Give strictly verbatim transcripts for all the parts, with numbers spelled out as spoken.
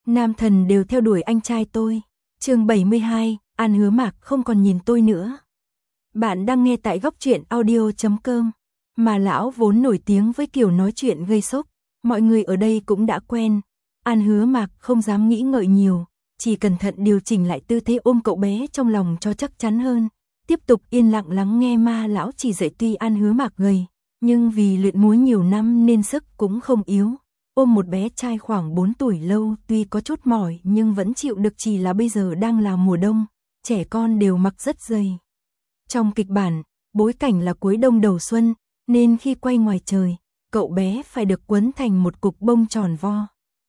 Nam thần đều theo đuổi anh trai tôi. Chương bảy mươi hai, An Hứa Mạc không còn nhìn tôi nữa. Bạn đang nghe tại góc truyện audio chấm com. Mà lão vốn nổi tiếng với kiểu nói chuyện gây sốc, mọi người ở đây cũng đã quen. An Hứa Mạc không dám nghĩ ngợi nhiều, chỉ cẩn thận điều chỉnh lại tư thế ôm cậu bé trong lòng cho chắc chắn hơn. Tiếp tục yên lặng lắng nghe ma lão chỉ dạy. Tuy An Hứa Mạc gầy, nhưng vì luyện múa nhiều năm nên sức cũng không yếu. Ôm một bé trai khoảng bốn tuổi lâu tuy có chút mỏi nhưng vẫn chịu được, chỉ là bây giờ đang là mùa đông, trẻ con đều mặc rất dày. Trong kịch bản, bối cảnh là cuối đông đầu xuân, nên khi quay ngoài trời, cậu bé phải được quấn thành một cục bông tròn vo.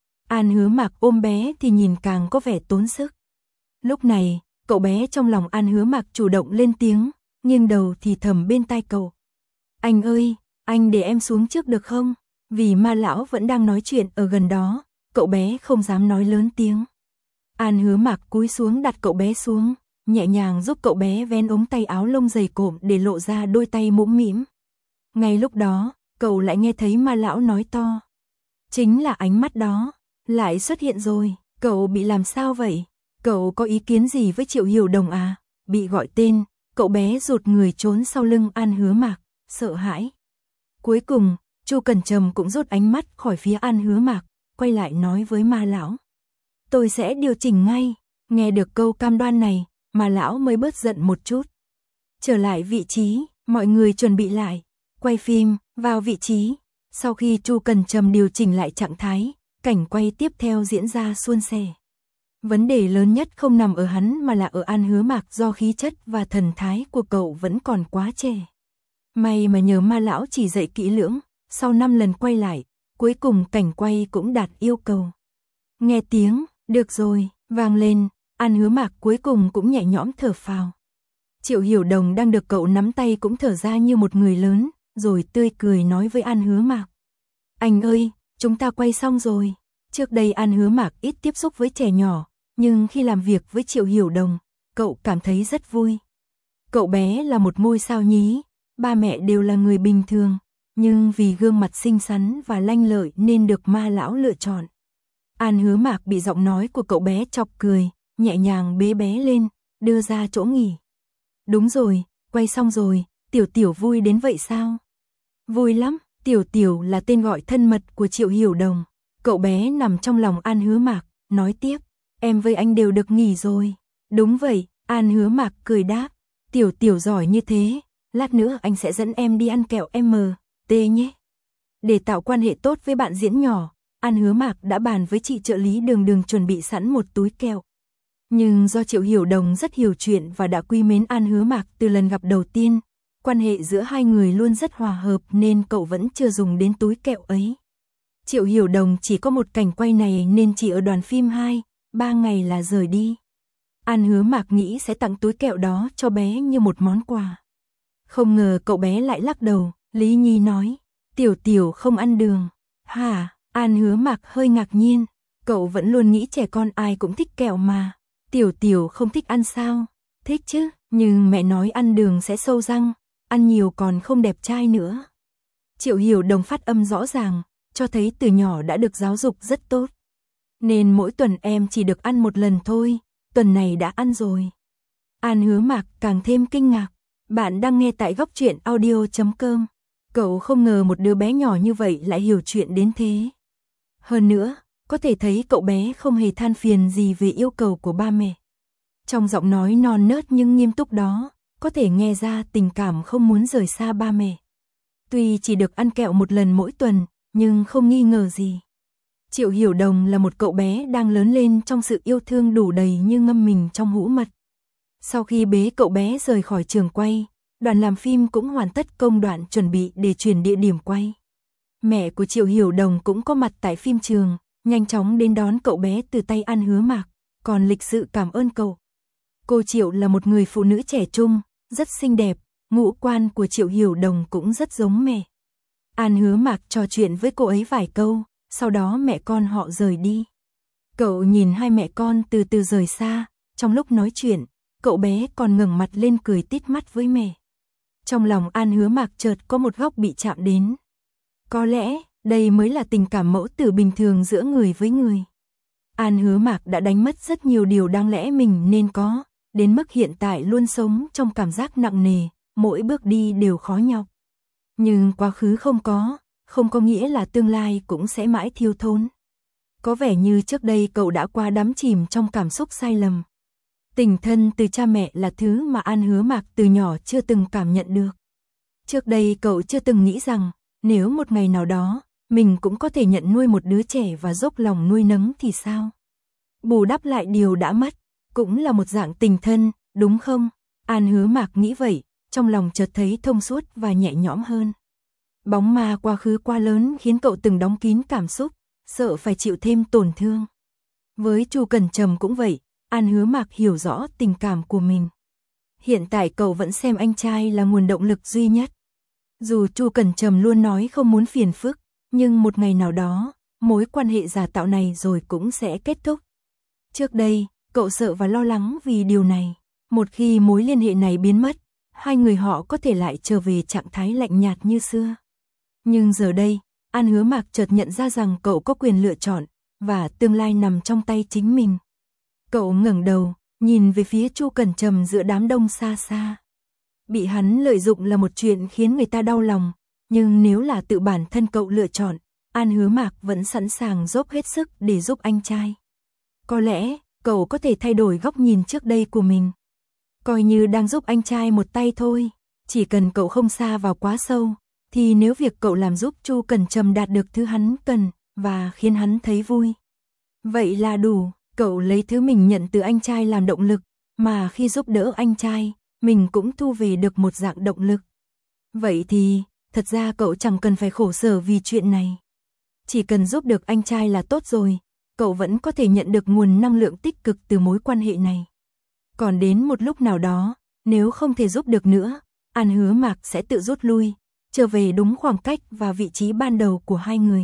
An Hứa Mạc ôm bé thì nhìn càng có vẻ tốn sức. Lúc này, cậu bé trong lòng An Hứa Mạc chủ động lên tiếng, nghiêng đầu thì thầm bên tai cậu. Anh ơi, anh để em xuống trước được không? Vì ma lão vẫn đang nói chuyện ở gần đó, cậu bé không dám nói lớn tiếng. An Hứa Mạc cúi xuống đặt cậu bé xuống, nhẹ nhàng giúp cậu bé vén ống tay áo lông dày cộm để lộ ra đôi tay mũm mĩm. Ngay lúc đó, cậu lại nghe thấy ma lão nói to. Chính là ánh mắt đó, lại xuất hiện rồi, cậu bị làm sao vậy? Cậu có ý kiến gì với Triệu Hiểu Đồng à? Bị gọi tên, cậu bé rụt người trốn sau lưng An Hứa Mạc, sợ hãi. Cuối cùng, Chu Cẩn Trầm cũng rút ánh mắt khỏi phía An Hứa Mạc, quay lại nói với ma lão. Tôi sẽ điều chỉnh ngay. Nghe được câu cam đoan này, ma lão mới bớt giận một chút. Trở lại vị trí, mọi người chuẩn bị lại. Quay phim, vào vị trí. Sau khi Chu Cẩn Trầm điều chỉnh lại trạng thái, cảnh quay tiếp theo diễn ra suôn sẻ. Vấn đề lớn nhất không nằm ở hắn mà là ở An Hứa Mạc, do khí chất và thần thái của cậu vẫn còn quá trẻ. May mà nhờ ma lão chỉ dạy kỹ lưỡng, sau năm lần quay lại, cuối cùng cảnh quay cũng đạt yêu cầu. Nghe tiếng, được rồi, vang lên, An Hứa Mạc cuối cùng cũng nhẹ nhõm thở phào. Triệu Hiểu Đồng đang được cậu nắm tay cũng thở ra như một người lớn, rồi tươi cười nói với An Hứa Mạc. Anh ơi, chúng ta quay xong rồi. Trước đây An Hứa Mạc ít tiếp xúc với trẻ nhỏ, nhưng khi làm việc với Triệu Hiểu Đồng, cậu cảm thấy rất vui. Cậu bé là một ngôi sao nhí, ba mẹ đều là người bình thường, nhưng vì gương mặt xinh xắn và lanh lợi nên được ma lão lựa chọn. An Hứa Mạc bị giọng nói của cậu bé chọc cười, nhẹ nhàng bế bé lên, đưa ra chỗ nghỉ. Đúng rồi, quay xong rồi, Tiểu Tiểu vui đến vậy sao? Vui lắm, Tiểu Tiểu là tên gọi thân mật của Triệu Hiểu Đồng. Cậu bé nằm trong lòng An Hứa Mạc, nói tiếp, em với anh đều được nghỉ rồi. Đúng vậy, An Hứa Mạc cười đáp, Tiểu Tiểu giỏi như thế, lát nữa anh sẽ dẫn em đi ăn kẹo em tê nhé. Để tạo quan hệ tốt với bạn diễn nhỏ, An Hứa Mạc đã bàn với chị trợ lý Đường Đường chuẩn bị sẵn một túi kẹo. Nhưng do Triệu Hiểu Đồng rất hiểu chuyện và đã quý mến An Hứa Mạc từ lần gặp đầu tiên, quan hệ giữa hai người luôn rất hòa hợp nên cậu vẫn chưa dùng đến túi kẹo ấy. Triệu Hiểu Đồng chỉ có một cảnh quay này nên chỉ ở đoàn phim hai, ba ngày là rời đi. An Hứa Mạc nghĩ sẽ tặng túi kẹo đó cho bé như một món quà. Không ngờ cậu bé lại lắc đầu, Lý Nhi nói, Tiểu Tiểu không ăn đường. Hả? An Hứa Mạc hơi ngạc nhiên, cậu vẫn luôn nghĩ trẻ con ai cũng thích kẹo mà. Tiểu Tiểu không thích ăn sao? Thích chứ, nhưng mẹ nói ăn đường sẽ sâu răng, ăn nhiều còn không đẹp trai nữa. Triệu Hiểu Đồng phát âm rõ ràng, cho thấy từ nhỏ đã được giáo dục rất tốt. Nên mỗi tuần em chỉ được ăn một lần thôi, tuần này đã ăn rồi. An Hứa Mạc càng thêm kinh ngạc. Bạn đang nghe tại góc truyện audio chấm com. Cậu không ngờ một đứa bé nhỏ như vậy lại hiểu chuyện đến thế. Hơn nữa, có thể thấy cậu bé không hề than phiền gì về yêu cầu của ba mẹ. Trong giọng nói non nớt nhưng nghiêm túc đó, có thể nghe ra tình cảm không muốn rời xa ba mẹ. Tuy chỉ được ăn kẹo một lần mỗi tuần, nhưng không nghi ngờ gì. Triệu Hiểu Đồng là một cậu bé đang lớn lên trong sự yêu thương đủ đầy như ngâm mình trong hũ mật. Sau khi bế cậu bé rời khỏi trường quay, đoàn làm phim cũng hoàn tất công đoạn chuẩn bị để chuyển địa điểm quay. Mẹ của Triệu Hiểu Đồng cũng có mặt tại phim trường, nhanh chóng đến đón cậu bé từ tay An Hứa Mạc, còn lịch sự cảm ơn cậu. Cô Triệu là một người phụ nữ trẻ trung, rất xinh đẹp, ngũ quan của Triệu Hiểu Đồng cũng rất giống mẹ. An Hứa Mạc trò chuyện với cô ấy vài câu, sau đó mẹ con họ rời đi. Cậu nhìn hai mẹ con từ từ rời xa, trong lúc nói chuyện, cậu bé còn ngẩng mặt lên cười tít mắt với mẹ. Trong lòng An Hứa Mạc chợt có một góc bị chạm đến. Có lẽ, đây mới là tình cảm mẫu tử bình thường giữa người với người. An Hứa Mạc đã đánh mất rất nhiều điều đáng lẽ mình nên có, đến mức hiện tại luôn sống trong cảm giác nặng nề, mỗi bước đi đều khó nhọc. Nhưng quá khứ không có, không có nghĩa là tương lai cũng sẽ mãi thiếu thốn. Có vẻ như trước đây cậu đã quá đắm chìm trong cảm xúc sai lầm. Tình thân từ cha mẹ là thứ mà An Hứa Mạc từ nhỏ chưa từng cảm nhận được. Trước đây cậu chưa từng nghĩ rằng, nếu một ngày nào đó, mình cũng có thể nhận nuôi một đứa trẻ và dốc lòng nuôi nấng thì sao? Bù đắp lại điều đã mất, cũng là một dạng tình thân, đúng không? An Hứa Mạc nghĩ vậy, trong lòng chợt thấy thông suốt và nhẹ nhõm hơn. Bóng ma quá khứ quá lớn khiến cậu từng đóng kín cảm xúc, sợ phải chịu thêm tổn thương. Với Chu Cẩn Trầm cũng vậy, An Hứa Mạc hiểu rõ tình cảm của mình. Hiện tại cậu vẫn xem anh trai là nguồn động lực duy nhất. Dù Chu Cẩn Trầm luôn nói không muốn phiền phức, nhưng một ngày nào đó, mối quan hệ giả tạo này rồi cũng sẽ kết thúc. Trước đây, cậu sợ và lo lắng vì điều này. Một khi mối liên hệ này biến mất, hai người họ có thể lại trở về trạng thái lạnh nhạt như xưa. Nhưng giờ đây, An Hứa Mạc chợt nhận ra rằng cậu có quyền lựa chọn, và tương lai nằm trong tay chính mình. Cậu ngẩng đầu, nhìn về phía Chu Cẩn Trầm giữa đám đông xa xa. Bị hắn lợi dụng là một chuyện khiến người ta đau lòng, nhưng nếu là tự bản thân cậu lựa chọn, An Hứa Mạc vẫn sẵn sàng dốc hết sức để giúp anh trai. Có lẽ, cậu có thể thay đổi góc nhìn trước đây của mình. Coi như đang giúp anh trai một tay thôi, chỉ cần cậu không sa vào quá sâu, thì nếu việc cậu làm giúp Chu Cẩn Trầm đạt được thứ hắn cần, và khiến hắn thấy vui, vậy là đủ. Cậu lấy thứ mình nhận từ anh trai làm động lực, mà khi giúp đỡ anh trai, mình cũng thu về được một dạng động lực. Vậy thì, thật ra cậu chẳng cần phải khổ sở vì chuyện này. Chỉ cần giúp được anh trai là tốt rồi, cậu vẫn có thể nhận được nguồn năng lượng tích cực từ mối quan hệ này. Còn đến một lúc nào đó, nếu không thể giúp được nữa, An Hứa Mạc sẽ tự rút lui, trở về đúng khoảng cách và vị trí ban đầu của hai người.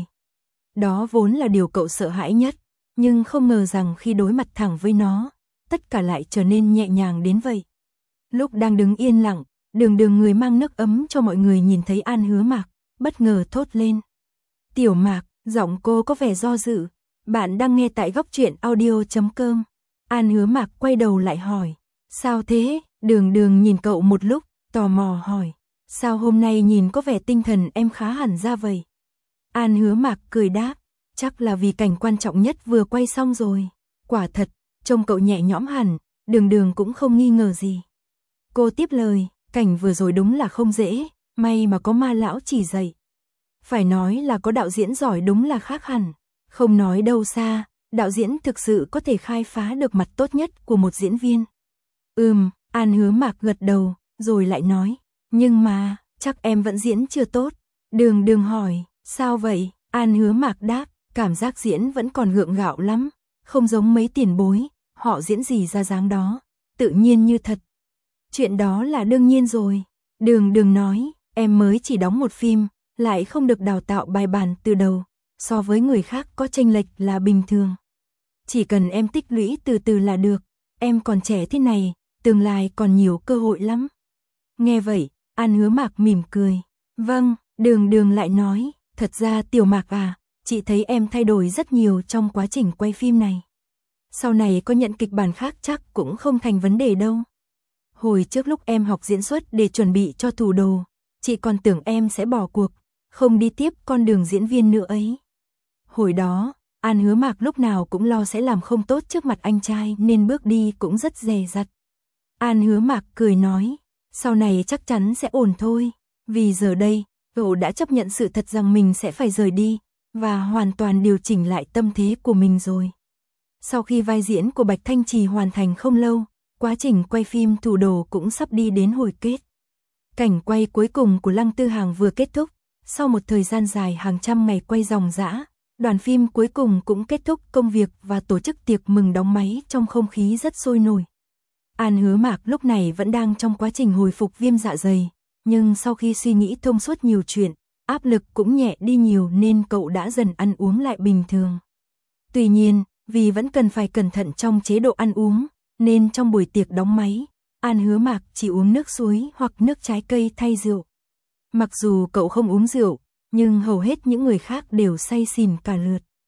Đó vốn là điều cậu sợ hãi nhất, nhưng không ngờ rằng khi đối mặt thẳng với nó, tất cả lại trở nên nhẹ nhàng đến vậy. Lúc đang đứng yên lặng, Đường Đường người mang nước ấm cho mọi người nhìn thấy An Hứa Mạc, bất ngờ thốt lên. Tiểu Mạc, giọng cô có vẻ do dự. Bạn đang nghe tại góc truyện audio chấm com. An Hứa Mạc quay đầu lại hỏi. Sao thế? Đường Đường nhìn cậu một lúc, tò mò hỏi. Sao hôm nay nhìn có vẻ tinh thần em khá hẳn ra vậy? An Hứa Mạc cười đáp. Chắc là vì cảnh quan trọng nhất vừa quay xong rồi. Quả thật, trông cậu nhẹ nhõm hẳn, Đường Đường cũng không nghi ngờ gì. Cô tiếp lời, cảnh vừa rồi đúng là không dễ, may mà có Ma lão chỉ dạy. Phải nói là có đạo diễn giỏi đúng là khác hẳn. Không nói đâu xa, đạo diễn thực sự có thể khai phá được mặt tốt nhất của một diễn viên. Ừm, An Hứa Mạc gật đầu, rồi lại nói, nhưng mà, chắc em vẫn diễn chưa tốt. Đường Đường hỏi, sao vậy? An Hứa Mạc đáp, cảm giác diễn vẫn còn gượng gạo lắm, không giống mấy tiền bối, họ diễn gì ra dáng đó, tự nhiên như thật. Chuyện đó là đương nhiên rồi. Đường Đường nói, em mới chỉ đóng một phim, lại không được đào tạo bài bản từ đầu, so với người khác có chênh lệch là bình thường. Chỉ cần em tích lũy từ từ là được, em còn trẻ thế này, tương lai còn nhiều cơ hội lắm. Nghe vậy, An Hứa Mạc mỉm cười. Vâng, Đường Đường lại nói, thật ra Tiểu Mạc à, chị thấy em thay đổi rất nhiều trong quá trình quay phim này. Sau này có nhận kịch bản khác chắc cũng không thành vấn đề đâu. Hồi trước lúc em học diễn xuất để chuẩn bị cho Thủ Đồ, chị còn tưởng em sẽ bỏ cuộc, không đi tiếp con đường diễn viên nữa ấy. Hồi đó, An Hứa Mạc lúc nào cũng lo sẽ làm không tốt trước mặt anh trai nên bước đi cũng rất dè dặt. An Hứa Mạc cười nói, sau này chắc chắn sẽ ổn thôi, vì giờ đây, cậu đã chấp nhận sự thật rằng mình sẽ phải rời đi, và hoàn toàn điều chỉnh lại tâm thế của mình rồi. Sau khi vai diễn của Bạch Thanh Trì hoàn thành không lâu, quá trình quay phim Thủ Đồ cũng sắp đi đến hồi kết. Cảnh quay cuối cùng của Lăng Tư Hàng vừa kết thúc, sau một thời gian dài hàng trăm ngày quay ròng rã, đoàn phim cuối cùng cũng kết thúc công việc và tổ chức tiệc mừng đóng máy trong không khí rất sôi nổi. An Hứa Mạc lúc này vẫn đang trong quá trình hồi phục viêm dạ dày, nhưng sau khi suy nghĩ thông suốt nhiều chuyện, áp lực cũng nhẹ đi nhiều nên cậu đã dần ăn uống lại bình thường. Tuy nhiên, vì vẫn cần phải cẩn thận trong chế độ ăn uống, nên trong buổi tiệc đóng máy, An Hứa Mạc chỉ uống nước suối hoặc nước trái cây thay rượu. Mặc dù cậu không uống rượu, nhưng hầu hết những người khác đều say xỉn cả lượt.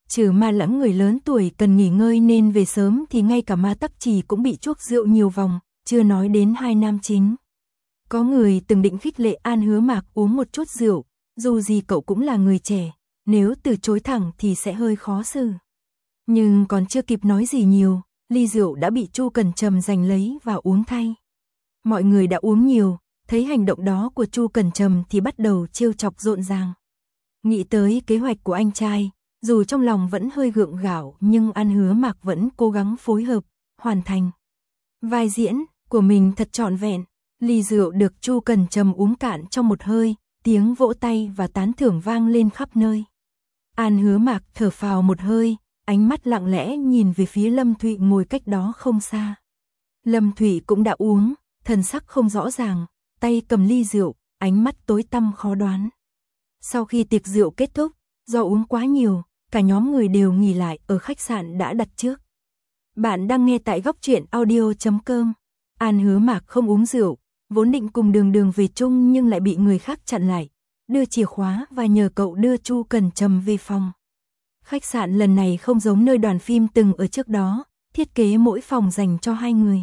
Trừ Ma Lãng người lớn tuổi cần nghỉ ngơi nên về sớm thì ngay cả Ma Tắc Trì cũng bị chuốc rượu nhiều vòng, chưa nói đến hai nam chính. Có người từng định khích lệ An Hứa Mạc uống một chút rượu, dù gì cậu cũng là người trẻ, nếu từ chối thẳng thì sẽ hơi khó xử. Nhưng còn chưa kịp nói gì nhiều, ly rượu đã bị Chu Cẩn Trầm giành lấy và uống thay. Mọi người đã uống nhiều, thấy hành động đó của Chu Cẩn Trầm thì bắt đầu trêu chọc rộn ràng. Nghĩ tới kế hoạch của anh trai, dù trong lòng vẫn hơi gượng gạo nhưng An Hứa Mạc vẫn cố gắng phối hợp, hoàn thành vai diễn của mình thật trọn vẹn. Ly rượu được Chu Cẩn Trầm uống cạn trong một hơi, tiếng vỗ tay và tán thưởng vang lên khắp nơi. An Hứa Mạc thở phào một hơi, ánh mắt lặng lẽ nhìn về phía Lâm Thụy ngồi cách đó không xa. Lâm Thụy cũng đã uống, thần sắc không rõ ràng, tay cầm ly rượu, ánh mắt tối tăm khó đoán. Sau khi tiệc rượu kết thúc, do uống quá nhiều, cả nhóm người đều nghỉ lại ở khách sạn đã đặt trước. Bạn đang nghe tại góc truyện audio chấm com. An Hứa Mạc không uống rượu, vốn định cùng Đường Đường về chung nhưng lại bị người khác chặn lại, đưa chìa khóa và nhờ cậu đưa Chu Cẩn Trầm về phòng. Khách sạn lần này không giống nơi đoàn phim từng ở trước đó, thiết kế mỗi phòng dành cho hai người.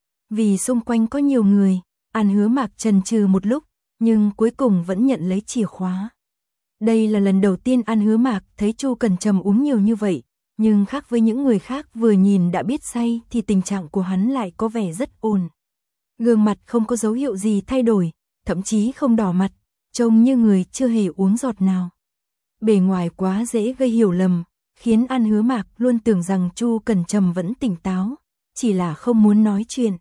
Vì xung quanh có nhiều người, An Hứa Mạc chần chừ một lúc, nhưng cuối cùng vẫn nhận lấy chìa khóa. Đây là lần đầu tiên An Hứa Mạc thấy Chu Cẩn Trầm uống nhiều như vậy, nhưng khác với những người khác vừa nhìn đã biết say thì tình trạng của hắn lại có vẻ rất ổn. Gương mặt không có dấu hiệu gì thay đổi, thậm chí không đỏ mặt, trông như người chưa hề uống giọt nào. Bề ngoài quá dễ gây hiểu lầm, khiến An Hứa Mạc luôn tưởng rằng Chu Cẩn Trầm vẫn tỉnh táo, chỉ là không muốn nói chuyện.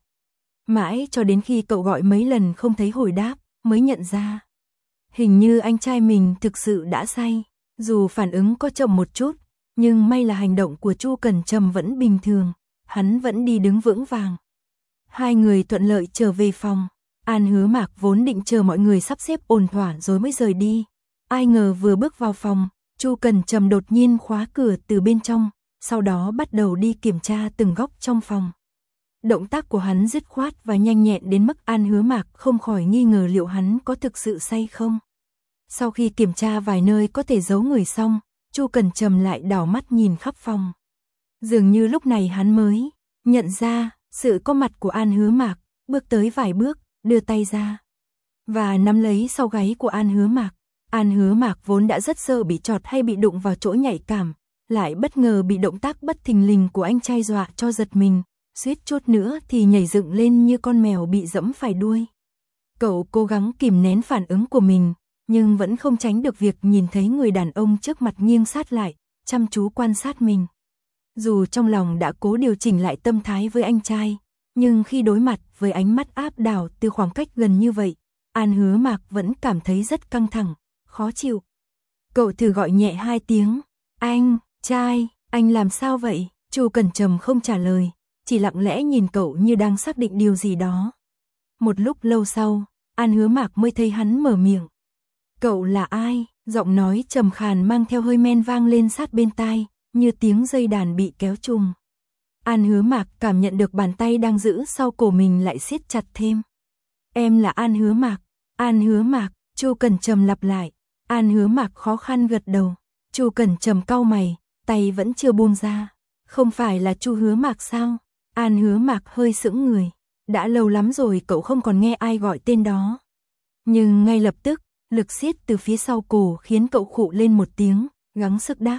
Mãi cho đến khi cậu gọi mấy lần không thấy hồi đáp, mới nhận ra. Hình như anh trai mình thực sự đã say, dù phản ứng có chậm một chút, nhưng may là hành động của Chu Cẩn Trầm vẫn bình thường, hắn vẫn đi đứng vững vàng. Hai người thuận lợi trở về phòng, An Hứa Mạc vốn định chờ mọi người sắp xếp ổn thỏa rồi mới rời đi. Ai ngờ vừa bước vào phòng, Chu Cẩn Trầm đột nhiên khóa cửa từ bên trong, sau đó bắt đầu đi kiểm tra từng góc trong phòng. Động tác của hắn dứt khoát và nhanh nhẹn đến mức An Hứa Mạc không khỏi nghi ngờ liệu hắn có thực sự say không. Sau khi kiểm tra vài nơi có thể giấu người xong, Chu Cẩn Trầm lại đảo mắt nhìn khắp phòng. Dường như lúc này hắn mới nhận ra sự có mặt của An Hứa Mạc, bước tới vài bước, đưa tay ra và nắm lấy sau gáy của An Hứa Mạc. An Hứa Mạc vốn đã rất sợ bị chọt hay bị đụng vào chỗ nhạy cảm, lại bất ngờ bị động tác bất thình lình của anh trai dọa cho giật mình, suýt chút nữa thì nhảy dựng lên như con mèo bị giẫm phải đuôi. Cậu cố gắng kìm nén phản ứng của mình, nhưng vẫn không tránh được việc nhìn thấy người đàn ông trước mặt nghiêng sát lại, chăm chú quan sát mình. Dù trong lòng đã cố điều chỉnh lại tâm thái với anh trai, nhưng khi đối mặt với ánh mắt áp đảo từ khoảng cách gần như vậy, An Hứa Mạc vẫn cảm thấy rất căng thẳng, khó chịu. Cậu thử gọi nhẹ hai tiếng, anh, trai, anh làm sao vậy? Chu Cẩn Trầm không trả lời, chỉ lặng lẽ nhìn cậu như đang xác định điều gì đó. Một lúc lâu sau, An Hứa Mạc mới thấy hắn mở miệng. Cậu là ai? Giọng nói trầm khàn mang theo hơi men vang lên sát bên tai, như tiếng dây đàn bị kéo trùng. An Hứa Mạc cảm nhận được bàn tay đang giữ sau cổ mình lại siết chặt thêm. Em là An Hứa Mạc. An Hứa Mạc, Chu Cẩn Trầm lặp lại. An Hứa Mạc khó khăn gật đầu. Chu Cẩn Trầm cau mày, tay vẫn chưa buông ra. Không phải là Chu Hứa Mạc sao? An Hứa Mạc hơi sững người. Đã lâu lắm rồi cậu không còn nghe ai gọi tên đó. Nhưng ngay lập tức, lực siết từ phía sau cổ khiến cậu khụ lên một tiếng, gắng sức đáp.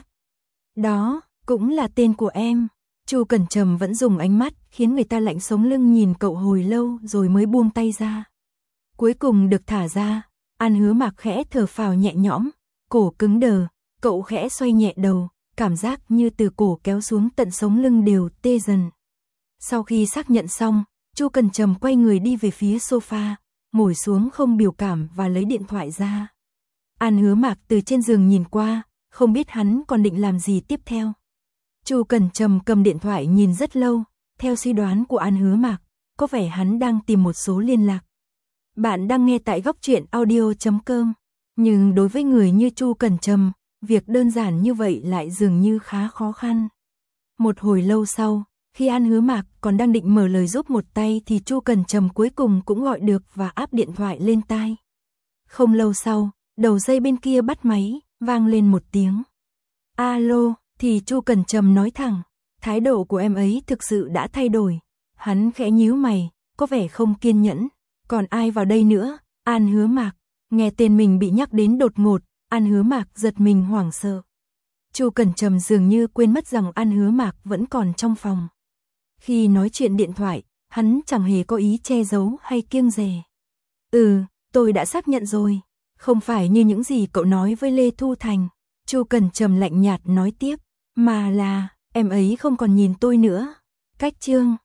Đó, cũng là tên của em. Chu Cẩn Trầm vẫn dùng ánh mắt khiến người ta lạnh sống lưng nhìn cậu hồi lâu rồi mới buông tay ra. Cuối cùng được thả ra, An Hứa Mạc khẽ thở phào nhẹ nhõm, cổ cứng đờ, cậu khẽ xoay nhẹ đầu, cảm giác như từ cổ kéo xuống tận sống lưng đều tê dần. Sau khi xác nhận xong, Chu Cẩn Trầm quay người đi về phía sofa, ngồi xuống không biểu cảm và lấy điện thoại ra. An Hứa Mạc từ trên giường nhìn qua, không biết hắn còn định làm gì tiếp theo. Chu Cẩn Trầm cầm điện thoại nhìn rất lâu, theo suy đoán của An Hứa Mạc, có vẻ hắn đang tìm một số liên lạc. Bạn đang nghe tại góc truyện audio chấm com, nhưng đối với người như Chu Cẩn Trầm, việc đơn giản như vậy lại dường như khá khó khăn. Một hồi lâu sau, khi An Hứa Mạc còn đang định mở lời giúp một tay thì Chu Cẩn Trầm cuối cùng cũng gọi được và áp điện thoại lên tai. Không lâu sau, đầu dây bên kia bắt máy, vang lên một tiếng. Alo, thì Chu Cẩn Trầm nói thẳng, thái độ của em ấy thực sự đã thay đổi. Hắn khẽ nhíu mày, có vẻ không kiên nhẫn. Còn ai vào đây nữa? An Hứa Mạc. Nghe tên mình bị nhắc đến đột ngột, An Hứa Mạc giật mình hoảng sợ. Chu Cẩn Trầm dường như quên mất rằng An Hứa Mạc vẫn còn trong phòng. Khi nói chuyện điện thoại, hắn chẳng hề có ý che giấu hay kiêng dè. Ừ, tôi đã xác nhận rồi. Không phải như những gì cậu nói với Lê Thu Thành. Chu Cẩn Trầm lạnh nhạt nói tiếp, mà là, em ấy không còn nhìn tôi nữa. Cách chương